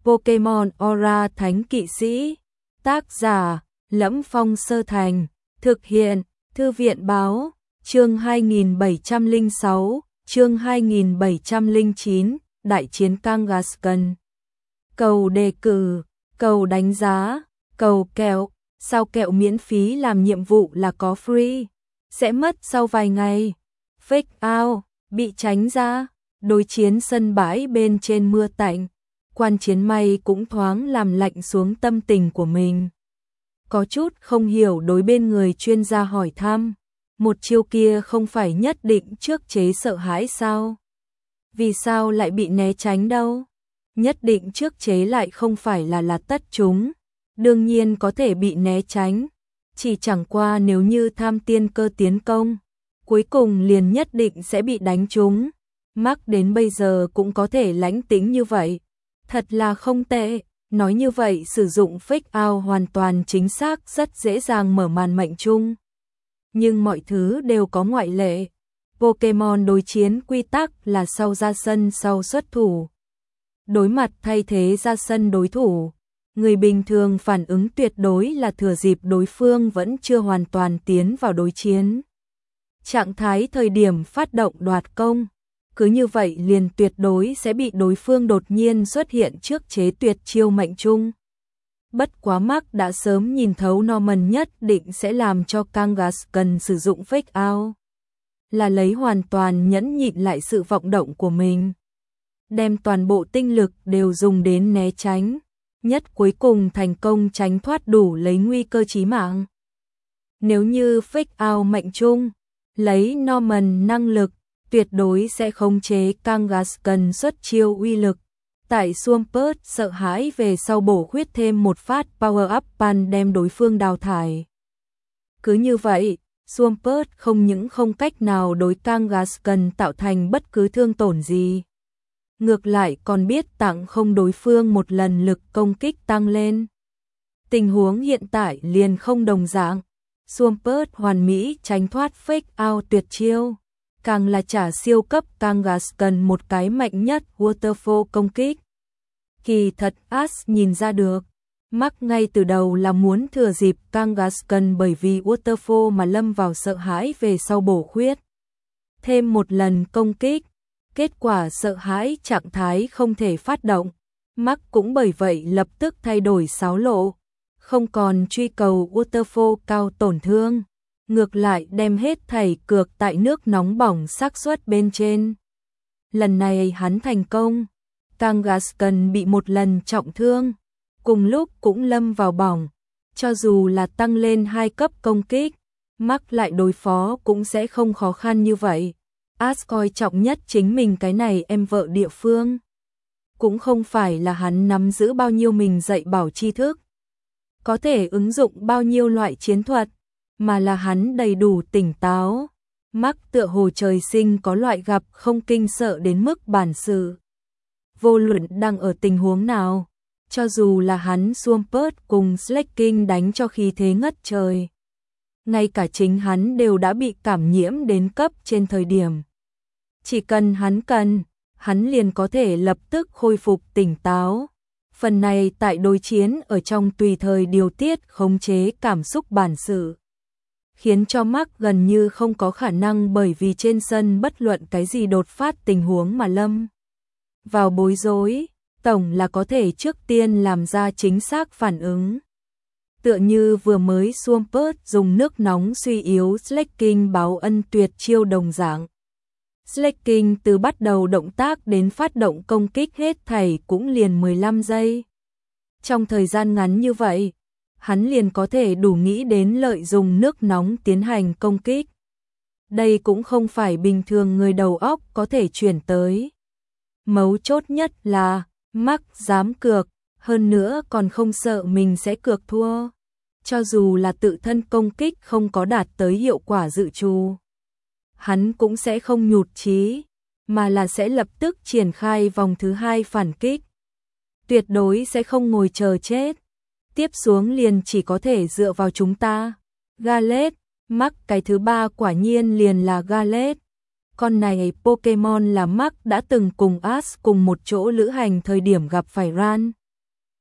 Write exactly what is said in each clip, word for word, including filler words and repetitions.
Pokemon Aura Thánh Kỵ Sĩ. Tác giả: Lẫm Phong Sơ Thành. Thực hiện: Thư viện báo. Chương hai nghìn bảy trăm lẻ sáu, chương hai nghìn bảy trăm lẻ chín, Đại chiến Kangaskhan. Cầu đề cử, cầu đánh giá, cầu kẹo. Sao kẹo miễn phí làm nhiệm vụ là có free, sẽ mất sau vài ngày. Fake out, bị tránh ra. Đối chiến sân bãi bên trên mưa tạnh. Quan chiến may cũng thoáng làm lạnh xuống tâm tình của mình. Có chút không hiểu đối bên người chuyên gia hỏi thăm. Một chiêu kia không phải nhất định trước chế sợ hãi sao? Vì sao lại bị né tránh đâu? Nhất định trước chế lại không phải là là tất chúng. Đương nhiên có thể bị né tránh. Chỉ chẳng qua nếu như tham tiên cơ tiến công, cuối cùng liền nhất định sẽ bị đánh trúng. Mark đến bây giờ cũng có thể lãnh tĩnh như vậy. Thật là không tệ. Nói như vậy sử dụng fake out hoàn toàn chính xác, rất dễ dàng mở màn mệnh chung. Nhưng mọi thứ đều có ngoại lệ. Pokemon đối chiến quy tắc là sau ra sân sau xuất thủ. Đối mặt thay thế ra sân đối thủ. Người bình thường phản ứng tuyệt đối là thừa dịp đối phương vẫn chưa hoàn toàn tiến vào đối chiến. Trạng thái thời điểm phát động đoạt công. Cứ như vậy liền tuyệt đối sẽ bị đối phương đột nhiên xuất hiện trước chế tuyệt chiêu mệnh chung. Bất quá Mark đã sớm nhìn thấu Norman nhất định sẽ làm cho Kangaskhan sử dụng fake out. Là lấy hoàn toàn nhẫn nhịn lại sự vọng động của mình. Đem toàn bộ tinh lực đều dùng đến né tránh. Nhất cuối cùng thành công tránh thoát đủ lấy nguy cơ chí mạng. Nếu như fake out mệnh chung, lấy Norman năng lực, tuyệt đối sẽ khống chế Kangaskhan xuất chiêu uy lực. Tại Swampert sợ hãi về sau bổ khuyết thêm một phát Power Up Punch đem đối phương đào thải. Cứ như vậy, Swampert không những không cách nào đối Kangaskhan tạo thành bất cứ thương tổn gì. Ngược lại còn biết tặng không đối phương một lần lực công kích tăng lên. Tình huống hiện tại liền không đồng dạng. Swampert hoàn mỹ tránh thoát fake out tuyệt chiêu. Càng là trả siêu cấp Kangaskhan một cái mạnh nhất Waterfall công kích. Kỳ thật Ash nhìn ra được. Mark ngay từ đầu là muốn thừa dịp Kangaskhan bởi vì Waterfall mà lâm vào sợ hãi về sau bổ khuyết. Thêm một lần công kích. Kết quả sợ hãi trạng thái không thể phát động. Mark cũng bởi vậy lập tức thay đổi xáo lộ. Không còn truy cầu Waterfall cao tổn thương. Ngược lại đem hết thảy cược tại nước nóng bỏng xác suất bên trên. Lần này hắn thành công. Kangaskhan bị một lần trọng thương. Cùng lúc cũng lâm vào bỏng. Cho dù là tăng lên hai cấp công kích, Mark lại đối phó cũng sẽ không khó khăn như vậy. Ash coi trọng nhất chính mình cái này em vợ địa phương. Cũng không phải là hắn nắm giữ bao nhiêu mình dạy bảo tri thức. Có thể ứng dụng bao nhiêu loại chiến thuật. Mà là hắn đầy đủ tỉnh táo. Mark tựa hồ trời sinh có loại gặp không kinh sợ đến mức bản sự. Vô luận đang ở tình huống nào, cho dù là hắn Swampert cùng Slaking đánh cho khí thế ngất trời. Ngay cả chính hắn đều đã bị cảm nhiễm đến cấp trên thời điểm. Chỉ cần hắn cần, hắn liền có thể lập tức khôi phục tỉnh táo. Phần này tại đối chiến ở trong tùy thời điều tiết khống chế cảm xúc bản sự. Khiến cho Mark gần như không có khả năng bởi vì trên sân bất luận cái gì đột phát tình huống mà lâm vào bối rối, tổng là có thể trước tiên làm ra chính xác phản ứng. Tựa như vừa mới Swampert dùng nước nóng suy yếu Slaking báo ân tuyệt chiêu đồng dạng. Slaking từ bắt đầu động tác đến phát động công kích hết thảy cũng liền mười lăm giây. Trong thời gian ngắn như vậy, hắn liền có thể đủ nghĩ đến lợi dụng nước nóng tiến hành công kích. Đây cũng không phải bình thường người đầu óc có thể chuyển tới. Mấu chốt nhất là, Mark dám cược, hơn nữa còn không sợ mình sẽ cược thua. Cho dù là tự thân công kích không có đạt tới hiệu quả dự trù, hắn cũng sẽ không nhụt chí, mà là sẽ lập tức triển khai vòng thứ hai phản kích. Tuyệt đối sẽ không ngồi chờ chết. Tiếp xuống liền chỉ có thể dựa vào chúng ta. Gallet, Mark cái thứ ba quả nhiên liền là Gallet. Con này Pokemon là Mark đã từng cùng Ash cùng một chỗ lữ hành thời điểm gặp phải Ran.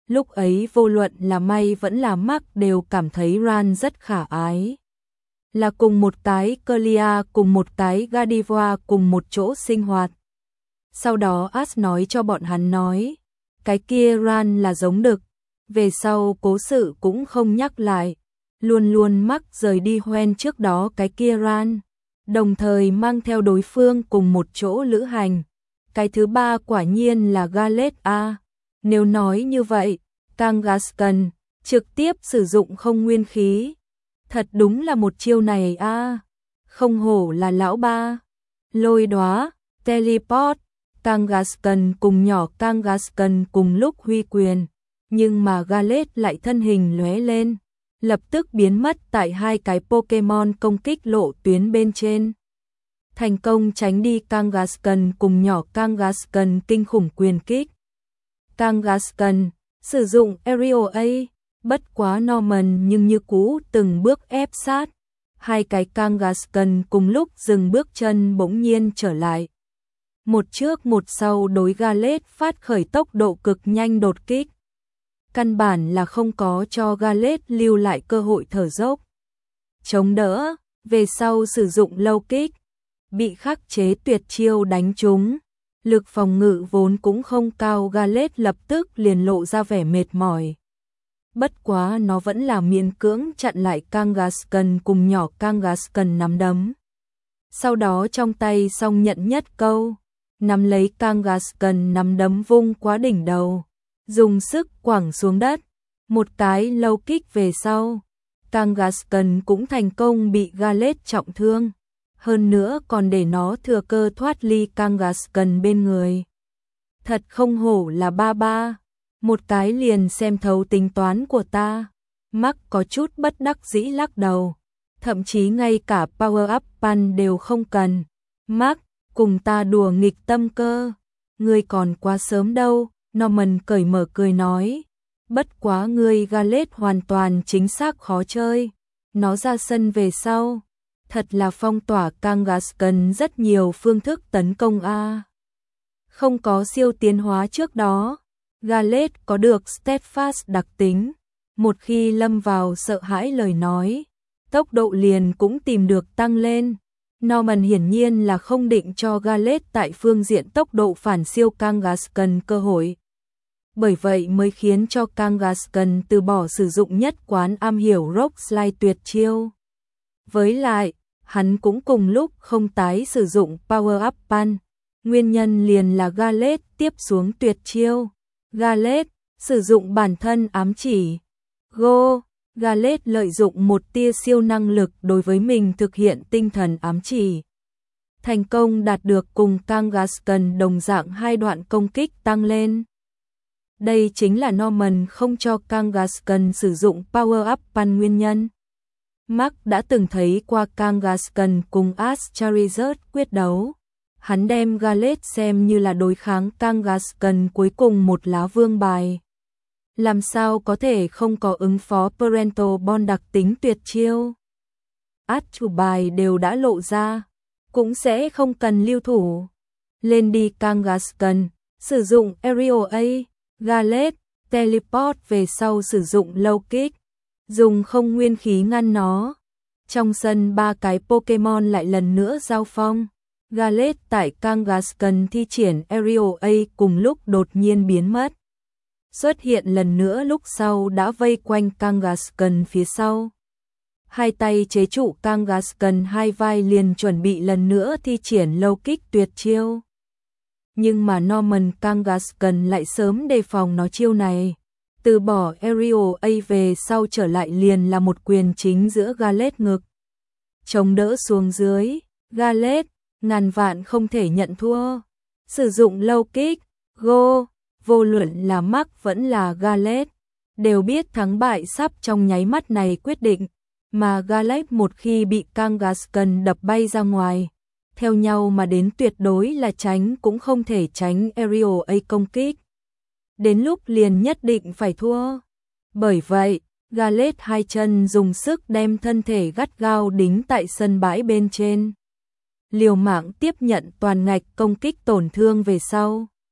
Lúc ấy vô luận là May vẫn là Mark đều cảm thấy Ran rất khả ái. Là cùng một cái Clear, cùng một cái Gardevoir, cùng một chỗ sinh hoạt. Sau đó Ash nói cho bọn hắn nói, cái kia Ran là giống đực. Về sau cố sự cũng không nhắc lại. Luôn luôn Mark rời đi Hoenn trước đó cái kia Ran. Đồng thời mang theo đối phương cùng một chỗ lữ hành. Cái thứ ba quả nhiên là Gallade a. Nếu nói như vậy, Kangaskhan trực tiếp sử dụng không nguyên khí. Thật đúng là một chiêu này a. Không hổ là lão ba. Lôi đóa, teleport, Kangaskhan cùng nhỏ Kangaskhan cùng lúc huy quyền, nhưng mà Gallade lại thân hình lóe lên, lập tức biến mất tại hai cái Pokemon công kích lộ tuyến bên trên. Thành công tránh đi Kangaskhan cùng nhỏ Kangaskhan kinh khủng quyền kích. Kangaskhan sử dụng Aerial A, bất quá Norman nhưng như cũ từng bước ép sát. Hai cái Kangaskhan cùng lúc dừng bước chân bỗng nhiên trở lại. Một trước một sau đối Gallade phát khởi tốc độ cực nhanh đột kích. Căn bản là không có cho Gallade lưu lại cơ hội thở dốc. Chống đỡ, về sau sử dụng lâu kích, bị khắc chế tuyệt chiêu đánh trúng. Lực phòng ngự vốn cũng không cao, Gallade lập tức liền lộ ra vẻ mệt mỏi. Bất quá nó vẫn là miễn cưỡng chặn lại Kangaskhan cùng nhỏ Kangaskhan nắm đấm. Sau đó trong tay song nhận nhất câu, nắm lấy Kangaskhan nắm đấm vung quá đỉnh đầu, dùng sức quẳng xuống đất. Một cái low kick về sau, Kangaskhan cũng thành công bị Gallade trọng thương. Hơn nữa còn để nó thừa cơ thoát ly Kangaskhan bên người. Thật không hổ là ba ba, một cái liền xem thấu tính toán của ta. Mark có chút bất đắc dĩ lắc đầu, thậm chí ngay cả power up punch đều không cần. Mark, cùng ta đùa nghịch tâm cơ, ngươi còn quá sớm đâu. Norman cởi mở cười nói, bất quá ngươi Gallade hoàn toàn chính xác khó chơi. Nó ra sân về sau, thật là phong tỏa Kangaskhan rất nhiều phương thức tấn công a. Không có siêu tiến hóa trước đó, Gallade có được Steadfast đặc tính, một khi lâm vào sợ hãi lời nói, tốc độ liền cũng tìm được tăng lên. Norman hiển nhiên là không định cho Gallade tại phương diện tốc độ phản siêu Kangaskhan cơ hội. Bởi vậy mới khiến cho Kangaskhan từ bỏ sử dụng nhất quán am hiểu Rock Slide tuyệt chiêu. Với lại, hắn cũng cùng lúc không tái sử dụng Power Up Punch. Nguyên nhân liền là Gallade tiếp xuống tuyệt chiêu. Gallade sử dụng bản thân ám chỉ. Go! Gallade lợi dụng một tia siêu năng lực đối với mình thực hiện tinh thần ám chỉ. Thành công đạt được cùng Kangaskhan đồng dạng hai đoạn công kích tăng lên. Đây chính là Norman không cho Kangaskhan sử dụng Power Up Punch nguyên nhân. Mark đã từng thấy qua Kangaskhan cùng Ash Charizard quyết đấu. Hắn đem Gallade xem như là đối kháng Kangaskhan cuối cùng một lá vương bài. Làm sao có thể không có ứng phó Parental Bond đặc tính tuyệt chiêu. Át chủ bài đều đã lộ ra, cũng sẽ không cần lưu thủ. Lên đi Kangaskhan, sử dụng Aerial A, Gallade, Teleport về sau sử dụng Low Kick, dùng không nguyên khí ngăn nó. Trong sân ba cái Pokemon lại lần nữa giao phong. Gallade tại Kangaskhan thi triển Aerial A cùng lúc đột nhiên biến mất. Xuất hiện lần nữa lúc sau đã vây quanh Kangaskhan phía sau. Hai tay chế trụ Kangaskhan, hai vai liền chuẩn bị lần nữa thi triển Low Kick tuyệt chiêu. Nhưng mà Norman Kangaskhan lại sớm đề phòng nó chiêu này. Từ bỏ Aerial A về sau trở lại liền là một quyền chính giữa Gallade ngực. Chống đỡ xuống dưới, Gallade ngàn vạn không thể nhận thua. Sử dụng Low Kick, Go! Vô luận là Mark vẫn là Gallade, đều biết thắng bại sắp trong nháy mắt này quyết định, mà Gallade một khi bị Kangaskhan đập bay ra ngoài, theo nhau mà đến tuyệt đối là tránh cũng không thể tránh Aerial A công kích. Đến lúc liền nhất định phải thua. Bởi vậy, Gallade hai chân dùng sức đem thân thể gắt gao đính tại sân bãi bên trên. Liều mạng tiếp nhận toàn ngạch công kích tổn thương về sau.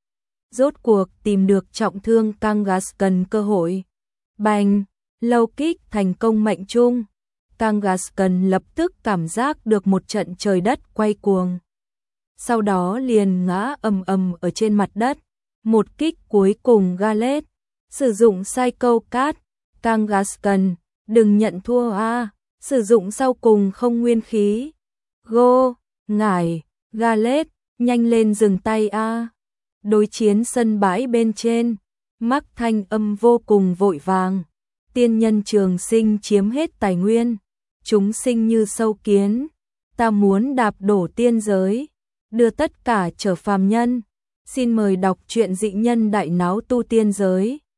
rốt cuộc tìm được trọng thương Kangaskhan cơ hội. Bành, lâu kích thành công mệnh trung. Kangaskhan lập tức cảm giác được một trận trời đất quay cuồng. Sau đó liền ngã ầm ầm ở trên mặt đất. Một kích cuối cùng Gallade sử dụng Psycho Card. Kangaskhan, đừng nhận thua a, sử dụng sau cùng không nguyên khí. Go, ngải, Gallade, nhanh lên dừng tay a. Đối chiến sân bãi bên trên, Mark thanh âm vô cùng vội vàng. Tiên nhân trường sinh chiếm hết tài nguyên, chúng sinh như sâu kiến, ta muốn đạp đổ tiên giới, đưa tất cả trở phàm nhân. Xin mời đọc truyện Dị Nhân Đại Náo Tu Tiên Giới.